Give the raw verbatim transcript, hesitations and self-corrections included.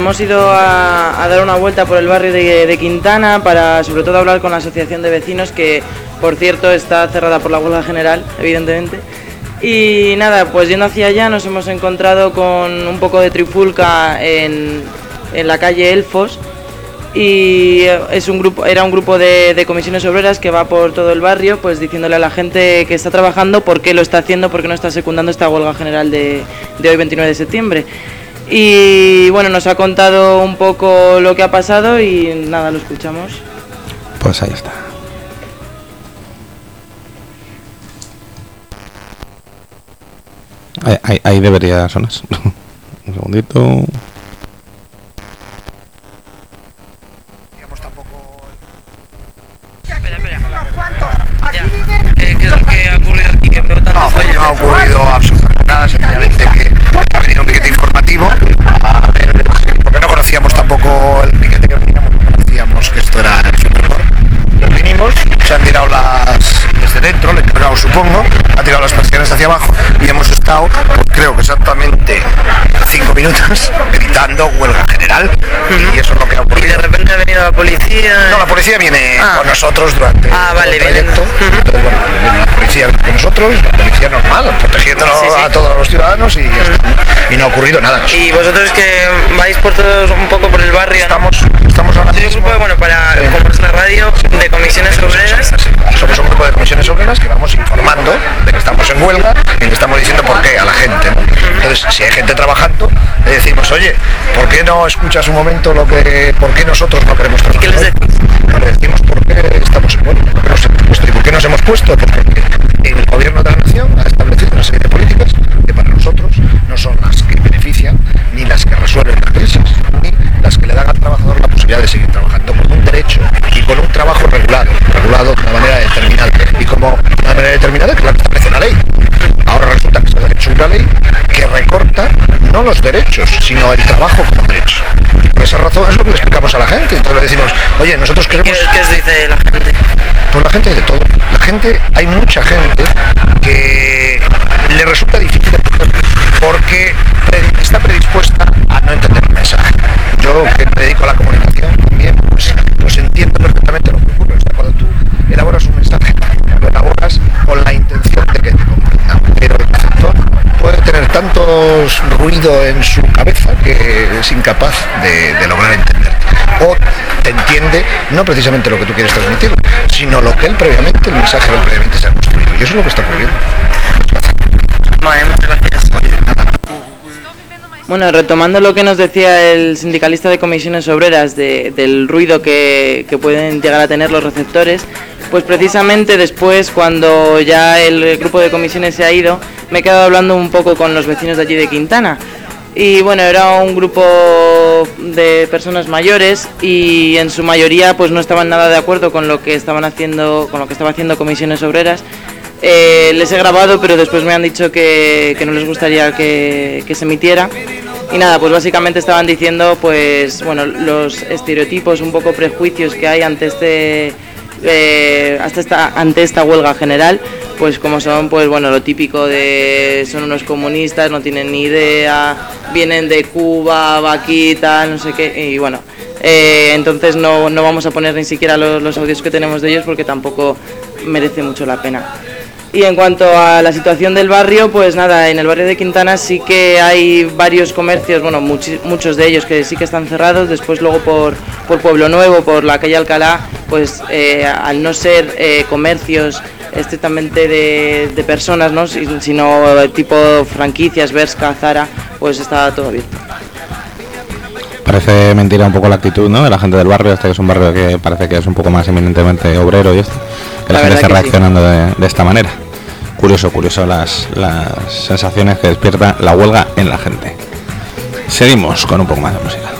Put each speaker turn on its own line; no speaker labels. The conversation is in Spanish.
Hemos ido a, a dar una vuelta por el barrio de, de Quintana para sobre todo hablar con la asociación de vecinos que, por cierto, está cerrada por la huelga general, evidentemente. Y nada, pues yendo hacia allá nos hemos encontrado con un poco de trifulca en, en la calle Elfos y es un grupo, era un grupo de, de comisiones obreras que va por todo el barrio pues diciéndole a la gente que está trabajando por qué lo está haciendo, por qué no está secundando esta huelga general de, de hoy veintinueve de septiembre. Y bueno, nos ha contado un poco lo que ha pasado y nada, lo escuchamos.
Pues ahí está. Ahí, ahí, ahí debería sonar. Un segundito.
Espera, espera. Ya. ¿Qué, ¿Qué es lo que ha ocurrido aquí? ¿Qué no,
no ha ocurrido absolutamente nada, sencillamente que ha venido un piquete informativo a ver, porque no conocíamos tampoco el piquete que veníamos, no conocíamos que esto era el supermercado. Nos vinimos, se han tirado las desde dentro, el encargado supongo, ha tirado las persianas hacia abajo y hemos estado, pues, creo que exactamente cinco minutos gritando huelga general uh-huh. Y eso es lo que ha ocurrido.
Y de repente ha venido la policía.
No, la policía viene
ah.
con nosotros durante
ah, vale,
el trayecto.
Uh-huh.
Entonces, bueno, viene la policía con nosotros, la policía normal, protegiéndonos sí, sí. a todos los ciudadanos y ya está. Uh-huh. Y no ha ocurrido nada.
Y vosotros que vais por todos un poco por el barrio,
estamos, ¿no? estamos ahora
mismo. Un grupo, bueno, para sí. como es la radio de comisiones obreras.
Sí. Somos un grupo de comisiones obreras que vamos informando de que estamos en huelga y le estamos diciendo por qué a la gente, ¿no? Entonces, si hay gente trabajando, le decimos, oye, ¿por qué no escuchas un momento lo que, por qué nosotros no queremos trabajar?
¿Qué les decís?
Le decimos por qué estamos en huelga, por qué nos hemos puesto y por qué nos hemos puesto, porque el gobierno de la nación ha establecido una serie de políticas que para nosotros no son las que benefician ni las que resuelven la crisis, ni las que le dan al trabajador la posibilidad de seguir trabajando con un derecho y con un trabajo regulado, regulado de una manera determinada y como de una manera determinada que la establece la ley. Ahora resulta que se ha hecho una ley que recorta no los derechos, sino el trabajo como derecho. Por esa razón es lo que le explicamos a la gente. Entonces le decimos, oye, nosotros queremos...
¿Qué, ¿Qué os dice la gente?
Pues la gente de todo. La gente, hay mucha gente que le resulta difícil porque está predispuesta a no entender el mensaje. Yo, que me dedico a la comunicación también, pues, pues entiendo perfectamente lo que ocurre. O sea, cuando tú elaboras un mensaje, lo elaboras con la intención de que te comprendan, pero el receptor puede tener tantos ruido en su cabeza que es incapaz de, de lograr entender. O te entiende no precisamente lo que tú quieres transmitir, sino lo que él previamente, el mensaje que él previamente se ha construido. Y eso es lo que está ocurriendo.
Vale, muchas gracias. Bueno, retomando lo que nos decía el sindicalista de comisiones obreras de, del ruido que, que pueden llegar a tener los receptores, pues precisamente después, cuando ya el grupo de comisiones se ha ido, me he quedado hablando un poco con los vecinos de allí de Quintana. Y bueno, era un grupo de personas mayores y en su mayoría pues no estaban nada de acuerdo con lo que estaban haciendo, con lo que estaba haciendo comisiones obreras. Eh, les he grabado, pero después me han dicho que, que no les gustaría que, que se emitiera. Y nada, pues básicamente estaban diciendo pues bueno, los estereotipos, un poco prejuicios que hay ante este eh, hasta esta, ante esta huelga general, pues como son pues bueno, lo típico de son unos comunistas, no tienen ni idea, vienen de Cuba, vaquita, no sé qué, y bueno, eh, entonces no, no vamos a poner ni siquiera los, los audios que tenemos de ellos porque tampoco merece mucho la pena. Y en cuanto a la situación del barrio, pues nada, en el barrio de Quintana sí que hay varios comercios, bueno, much- muchos de ellos que sí que están cerrados. Después luego por, por Pueblo Nuevo, por la calle Alcalá, pues eh, al no ser eh, comercios estrictamente de, de personas, ¿no?, sino tipo franquicias, Bershka, Zara, pues está todo abierto.
Parece mentira un poco la actitud, ¿no?, de la gente del barrio, este que es un barrio que parece que es un poco más eminentemente obrero y esto, que la, la gente está reaccionando sí. de, de esta manera. Curioso, curioso las, las sensaciones que despierta la huelga en la gente. Seguimos con un poco más de música.